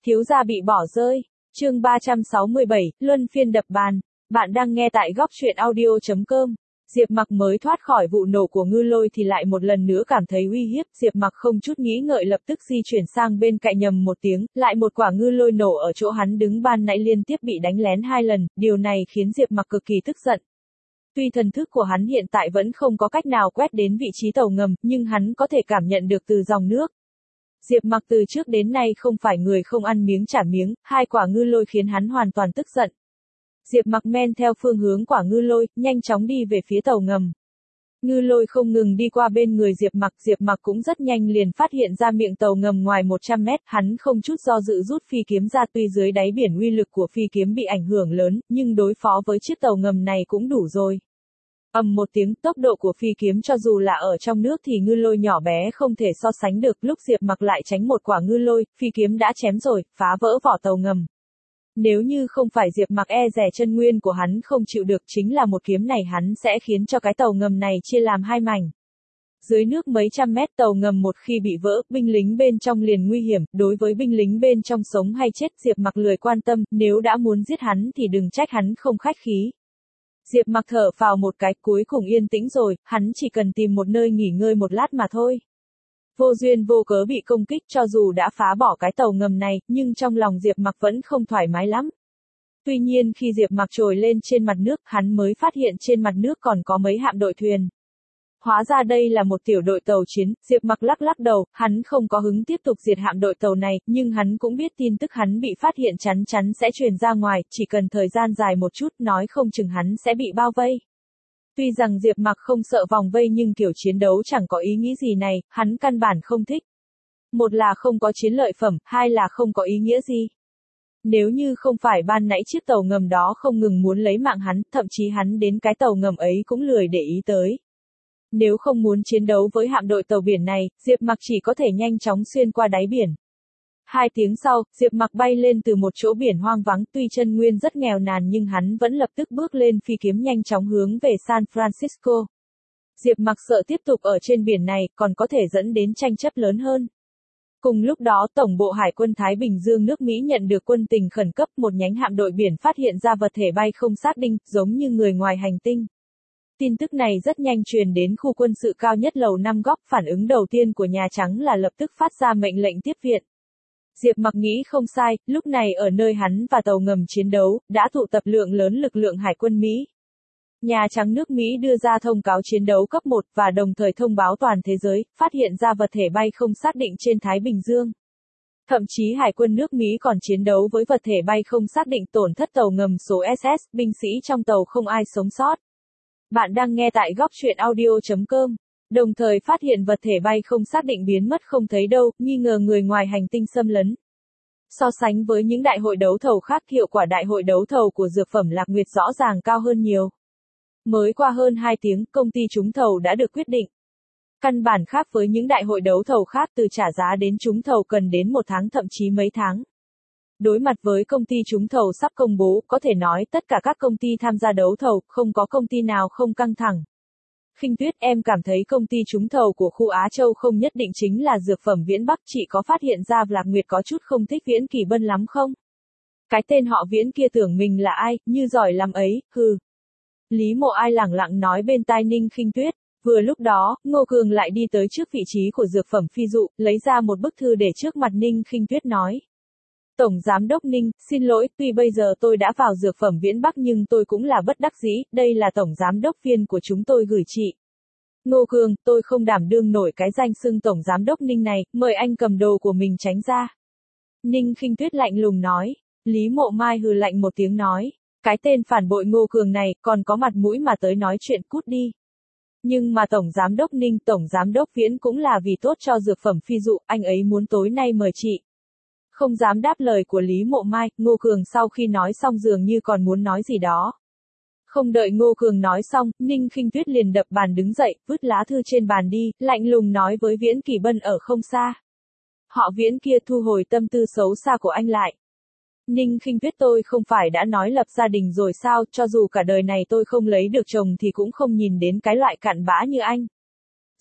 Thiếu gia bị bỏ rơi. Chương 367, luân phiên đập bàn. Bạn đang nghe tại góc truyện audio.com. Diệp Mặc mới thoát khỏi vụ nổ của Ngư Lôi thì lại một lần nữa cảm thấy uy hiếp, Diệp Mặc không chút nghĩ ngợi lập tức di chuyển sang bên cạnh, nhầm một tiếng, lại một quả ngư lôi nổ ở chỗ hắn đứng ban nãy liên tiếp bị đánh lén 2 lần, điều này khiến Diệp Mặc cực kỳ tức giận. Tuy thần thức của hắn hiện tại vẫn không có cách nào quét đến vị trí tàu ngầm, nhưng hắn có thể cảm nhận được từ dòng nước. Diệp Mặc từ trước đến nay không phải người không ăn miếng trả miếng, 2 quả ngư lôi khiến hắn hoàn toàn tức giận. Diệp Mặc men theo phương hướng quả ngư lôi, nhanh chóng đi về phía tàu ngầm. Ngư lôi không ngừng đi qua bên người Diệp Mặc cũng rất nhanh liền phát hiện ra miệng tàu ngầm ngoài 100 mét, hắn không chút do dự rút phi kiếm ra, tuy dưới đáy biển uy lực của phi kiếm bị ảnh hưởng lớn, nhưng đối phó với chiếc tàu ngầm này cũng đủ rồi. Ầm một tiếng, tốc độ của phi kiếm cho dù là ở trong nước thì ngư lôi nhỏ bé không thể so sánh được, lúc Diệp Mặc lại tránh một quả ngư lôi, phi kiếm đã chém rồi, phá vỡ vỏ tàu ngầm. Nếu như không phải Diệp Mặc e dè chân nguyên của hắn không chịu được, chính là một kiếm này hắn sẽ khiến cho cái tàu ngầm này chia làm 2 mảnh. Dưới nước mấy trăm mét, tàu ngầm một khi bị vỡ, binh lính bên trong liền nguy hiểm, đối với binh lính bên trong sống hay chết Diệp Mặc lười quan tâm, nếu đã muốn giết hắn thì đừng trách hắn không khách khí. Diệp Mặc thở phào một cái, cuối cùng yên tĩnh rồi, hắn chỉ cần tìm một nơi nghỉ ngơi một lát mà thôi. Vô duyên vô cớ bị công kích, cho dù đã phá bỏ cái tàu ngầm này, nhưng trong lòng Diệp Mặc vẫn không thoải mái lắm. Tuy nhiên khi Diệp Mặc trồi lên trên mặt nước, hắn mới phát hiện trên mặt nước còn có mấy hạm đội thuyền. Hóa ra đây là một tiểu đội tàu chiến, Diệp Mặc lắc lắc đầu, hắn không có hứng tiếp tục diệt hạm đội tàu này, nhưng hắn cũng biết tin tức hắn bị phát hiện chắn chắn sẽ truyền ra ngoài, chỉ cần thời gian dài một chút, nói không chừng hắn sẽ bị bao vây. Tuy rằng Diệp Mặc không sợ vòng vây nhưng kiểu chiến đấu chẳng có ý nghĩ gì này, hắn căn bản không thích. Một là không có chiến lợi phẩm, hai là không có ý nghĩa gì. Nếu như không phải ban nãy chiếc tàu ngầm đó không ngừng muốn lấy mạng hắn, thậm chí hắn đến cái tàu ngầm ấy cũng lười để ý tới. Nếu không muốn chiến đấu với hạm đội tàu biển này, Diệp Mặc chỉ có thể nhanh chóng xuyên qua đáy biển. 2 tiếng sau, Diệp Mặc bay lên từ một chỗ biển hoang vắng, tuy chân nguyên rất nghèo nàn nhưng hắn vẫn lập tức bước lên phi kiếm nhanh chóng hướng về San Francisco. Diệp Mặc sợ tiếp tục ở trên biển này, còn có thể dẫn đến tranh chấp lớn hơn. Cùng lúc đó, Tổng bộ Hải quân Thái Bình Dương nước Mỹ nhận được quân tình khẩn cấp, một nhánh hạm đội biển phát hiện ra vật thể bay không xác định, giống như người ngoài hành tinh. Tin tức này rất nhanh truyền đến khu quân sự cao nhất lầu 5 góc, phản ứng đầu tiên của Nhà Trắng là lập tức phát ra mệnh lệnh tiếp viện. Diệp Mặc nghĩ không sai, lúc này ở nơi hắn và tàu ngầm chiến đấu, đã tụ tập lượng lớn lực lượng Hải quân Mỹ. Nhà Trắng nước Mỹ đưa ra thông cáo chiến đấu cấp 1 và đồng thời thông báo toàn thế giới, phát hiện ra vật thể bay không xác định trên Thái Bình Dương. Thậm chí Hải quân nước Mỹ còn chiến đấu với vật thể bay không xác định, tổn thất tàu ngầm số SS, binh sĩ trong tàu không ai sống sót. Bạn đang nghe tại góc truyện audio.com. Đồng thời phát hiện vật thể bay không xác định biến mất không thấy đâu, nghi ngờ người ngoài hành tinh xâm lấn. So sánh với những đại hội đấu thầu khác, hiệu quả đại hội đấu thầu của dược phẩm Lạc Nguyệt rõ ràng cao hơn nhiều. Mới qua hơn 2 tiếng, công ty trúng thầu đã được quyết định. Căn bản khác với những đại hội đấu thầu khác, từ trả giá đến trúng thầu cần đến 1 tháng thậm chí mấy tháng. Đối mặt với công ty trúng thầu sắp công bố, có thể nói tất cả các công ty tham gia đấu thầu, không có công ty nào không căng thẳng. Khinh Tuyết, em cảm thấy công ty trúng thầu của khu Á Châu không nhất định chính là dược phẩm Viễn Bắc, chị có phát hiện ra Lạc Nguyệt có chút không thích Viễn Kỳ Bân lắm không? Cái tên họ Viễn kia tưởng mình là ai, như giỏi lắm ấy, hừ. Lý Mộ Ai lẳng lặng nói bên tai Ninh Khinh Tuyết. Vừa lúc đó, Ngô Cường lại đi tới trước vị trí của dược phẩm Phi Dụ, lấy ra một bức thư để trước mặt Ninh Khinh Tuyết nói. Tổng Giám đốc Ninh, xin lỗi, tuy bây giờ tôi đã vào dược phẩm Viễn Bắc nhưng tôi cũng là bất đắc dĩ, đây là Tổng Giám đốc viên của chúng tôi gửi chị. Ngô Cường, tôi không đảm đương nổi cái danh xưng Tổng Giám đốc Ninh này, mời anh cầm đồ của mình tránh ra. Ninh Khinh Tuyết lạnh lùng nói. Lý Mộ Mai hừ lạnh một tiếng nói. Cái tên phản bội Ngô Cường này, còn có mặt mũi mà tới nói chuyện, cút đi. Nhưng mà Tổng Giám đốc Ninh, Tổng Giám đốc Viễn cũng là vì tốt cho dược phẩm Phi Dụ, anh ấy muốn tối nay mời chị. Không dám đáp lời của Lý Mộ Mai, Ngô Cường sau khi nói xong dường như còn muốn nói gì đó. Không đợi Ngô Cường nói xong, Ninh Khinh Tuyết liền đập bàn đứng dậy, vứt lá thư trên bàn đi, lạnh lùng nói với Viễn Kỳ Bân ở không xa. Họ Viễn kia, thu hồi tâm tư xấu xa của anh lại. Ninh Khinh Tuyết, tôi không phải đã nói lập gia đình rồi sao, cho dù cả đời này tôi không lấy được chồng thì cũng không nhìn đến cái loại cặn bã như anh.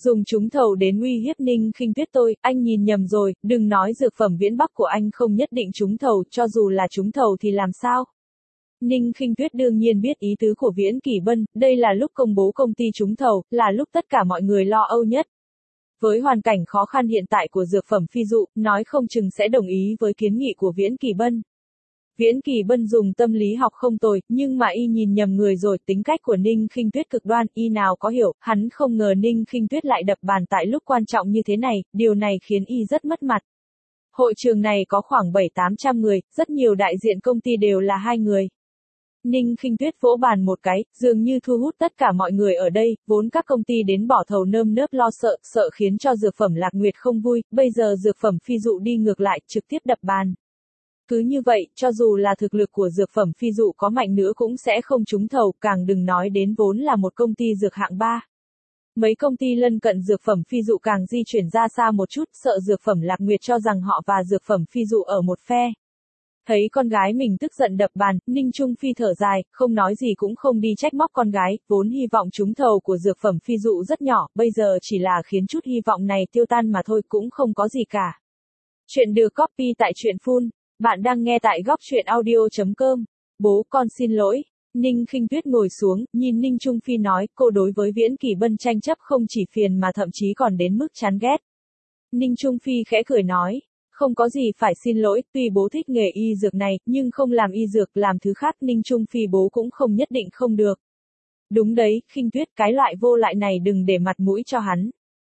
Dùng trúng thầu đến uy hiếp Ninh Khinh Tuyết tôi, anh nhìn nhầm rồi, đừng nói dược phẩm Viễn Bắc của anh không nhất định trúng thầu, cho dù là trúng thầu thì làm sao? Ninh Khinh Tuyết đương nhiên biết ý tứ của Viễn Kỳ Bân, đây là lúc công bố công ty trúng thầu, là lúc tất cả mọi người lo âu nhất. Với hoàn cảnh khó khăn hiện tại của dược phẩm Phi Dụ, nói không chừng sẽ đồng ý với kiến nghị của Viễn Kỳ Bân. Viễn Kỳ Bân dùng tâm lý học không tồi, nhưng mà y nhìn nhầm người rồi, tính cách của Ninh Khinh Tuyết cực đoan, y nào có hiểu, hắn không ngờ Ninh Khinh Tuyết lại đập bàn tại lúc quan trọng như thế này, điều này khiến y rất mất mặt. Hội trường này có khoảng 700-800 người, rất nhiều đại diện công ty đều là hai người. Ninh Khinh Tuyết vỗ bàn một cái, dường như thu hút tất cả mọi người ở đây, vốn các công ty đến bỏ thầu nơm nớp lo sợ khiến cho dược phẩm Lạc Nguyệt không vui, bây giờ dược phẩm Phi Dụ đi ngược lại, trực tiếp đập bàn. Cứ như vậy, cho dù là thực lực của dược phẩm Phi Dụ có mạnh nữa cũng sẽ không trúng thầu, càng đừng nói đến vốn là một công ty dược hạng 3. Mấy công ty lân cận dược phẩm Phi Dụ càng di chuyển ra xa một chút, sợ dược phẩm Lạc Nguyệt cho rằng họ và dược phẩm Phi Dụ ở một phe. Thấy con gái mình tức giận đập bàn, Ninh Trung Phi thở dài, không nói gì cũng không đi trách móc con gái, vốn hy vọng trúng thầu của dược phẩm Phi Dụ rất nhỏ, bây giờ chỉ là khiến chút hy vọng này tiêu tan mà thôi, cũng không có gì cả. Chuyện được copy tại truyện Phun. Bạn đang nghe tại góc truyện audio.com. Bố con xin lỗi. Ninh Khinh Tuyết ngồi xuống, nhìn Ninh Trung Phi nói, cô đối với Viễn Kỳ Bân tranh chấp không chỉ phiền mà thậm chí còn đến mức chán ghét. Ninh Trung Phi khẽ cười nói, không có gì phải xin lỗi, tuy bố thích nghề y dược này, nhưng không làm y dược, làm thứ khác, Ninh Trung Phi bố cũng không nhất định không được. Đúng đấy, Khinh Tuyết, cái loại vô lại này đừng để mặt mũi cho hắn.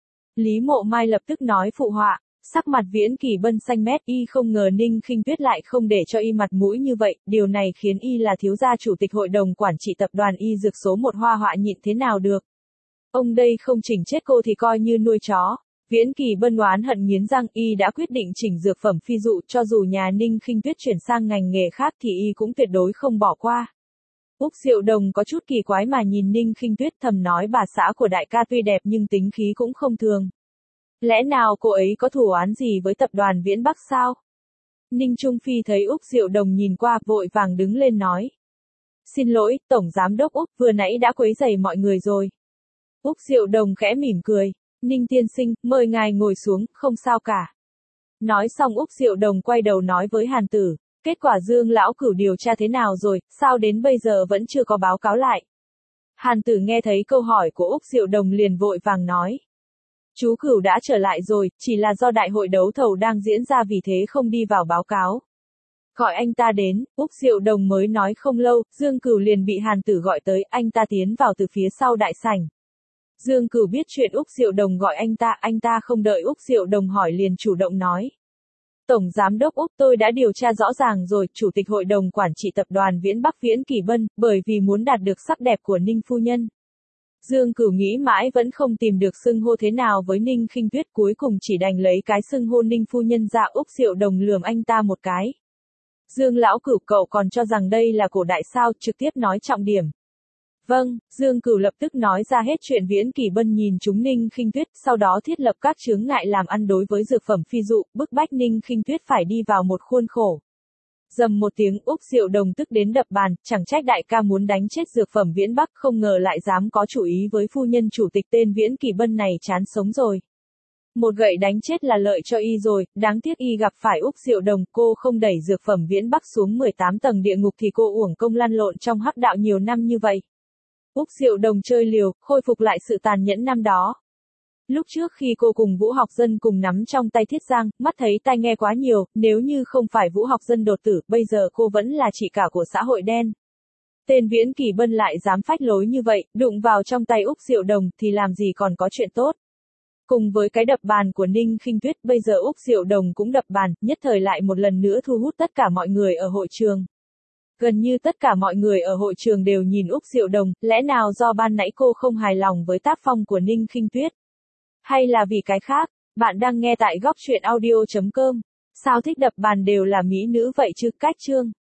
Lý Mộ Mai lập tức nói phụ họa. Sắc mặt Viễn Kỳ Bân xanh mét, y không ngờ Ninh Khinh Tuyết lại không để cho y mặt mũi như vậy, điều này khiến y là thiếu gia chủ tịch hội đồng quản trị tập đoàn y dược số 1 Hoa Họa nhịn thế nào được. Ông đây không chỉnh chết cô thì coi như nuôi chó. Viễn Kỳ Bân oán hận nghiến răng, y đã quyết định chỉnh dược phẩm Phi Dụ, cho dù nhà Ninh Khinh Tuyết chuyển sang ngành nghề khác thì y cũng tuyệt đối không bỏ qua. Úc Diệu Đồng có chút kỳ quái mà nhìn Ninh Khinh Tuyết, thầm nói bà xã của đại ca tuy đẹp nhưng tính khí cũng không thường. Lẽ nào cô ấy có thù oán gì với tập đoàn Viễn Bắc sao? Ninh Trung Phi thấy Úc Diệu Đồng nhìn qua, vội vàng đứng lên nói. Xin lỗi, Tổng Giám đốc Úc, vừa nãy đã quấy rầy mọi người rồi. Úc Diệu Đồng khẽ mỉm cười. Ninh tiên sinh, mời ngài ngồi xuống, không sao cả. Nói xong Úc Diệu Đồng quay đầu nói với Hàn Tử, kết quả Dương lão cửu điều tra thế nào rồi, sao đến bây giờ vẫn chưa có báo cáo lại. Hàn Tử nghe thấy câu hỏi của Úc Diệu Đồng liền vội vàng nói. Chú Cửu đã trở lại rồi, chỉ là do đại hội đấu thầu đang diễn ra vì thế không đi vào báo cáo. Gọi anh ta đến, Úc Diệu Đồng mới nói không lâu, Dương Cửu liền bị Hàn Tử gọi tới, anh ta tiến vào từ phía sau đại sảnh. Dương Cửu biết chuyện Úc Diệu Đồng gọi anh ta không đợi Úc Diệu Đồng hỏi liền chủ động nói. Tổng Giám đốc Úc, tôi đã điều tra rõ ràng rồi, Chủ tịch Hội đồng Quản trị Tập đoàn Viễn Bắc Viễn Kỳ Bân, bởi vì muốn đạt được sắc đẹp của Ninh Phu Nhân. Dương Cửu nghĩ mãi vẫn không tìm được xưng hô thế nào với Ninh Khinh Tuyết, cuối cùng chỉ đành lấy cái xưng hô Ninh Phu Nhân ra. Úc Diệu Đồng lườm anh ta một cái. Dương lão Cửu, cậu còn cho rằng đây là cổ đại sao, trực tiếp nói trọng điểm. Vâng, Dương Cửu lập tức nói ra hết chuyện Viễn Kỳ Bân nhìn trúng Ninh Khinh Tuyết, sau đó thiết lập các chướng ngại làm ăn đối với dược phẩm Phi Dụ, bức bách Ninh Khinh Tuyết phải đi vào một khuôn khổ. Dầm một tiếng, Úc Diệu Đồng tức đến đập bàn, chẳng trách đại ca muốn đánh chết dược phẩm Viễn Bắc, không ngờ lại dám có chủ ý với phu nhân chủ tịch tên Viễn Kỳ Bân này, chán sống rồi. Một gậy đánh chết là lợi cho y rồi, đáng tiếc y gặp phải Úc Diệu Đồng, cô không đẩy dược phẩm Viễn Bắc xuống 18 tầng địa ngục thì cô uổng công lăn lộn trong hắc đạo nhiều năm như vậy. Úc Diệu Đồng chơi liều, khôi phục lại sự tàn nhẫn năm đó. Lúc trước khi cô cùng Vũ Học Dân cùng nắm trong tay Thiết Giang, mắt thấy tai nghe quá nhiều, nếu như không phải Vũ Học Dân đột tử, bây giờ cô vẫn là chị cả của xã hội đen. Tên Viễn Kỳ Bân lại dám phách lối như vậy, đụng vào trong tay Úc Diệu Đồng thì làm gì còn có chuyện tốt. Cùng với cái đập bàn của Ninh Khinh Tuyết, bây giờ Úc Diệu Đồng cũng đập bàn, nhất thời lại một lần nữa thu hút tất cả mọi người ở hội trường. Gần như tất cả mọi người ở hội trường đều nhìn Úc Diệu Đồng, lẽ nào do ban nãy cô không hài lòng với tác phong của Ninh Khinh Tuyết? Hay là vì cái khác? Bạn đang nghe tại góc truyện audio.com. Sao thích đập bàn đều là mỹ nữ vậy chứ, cách chương.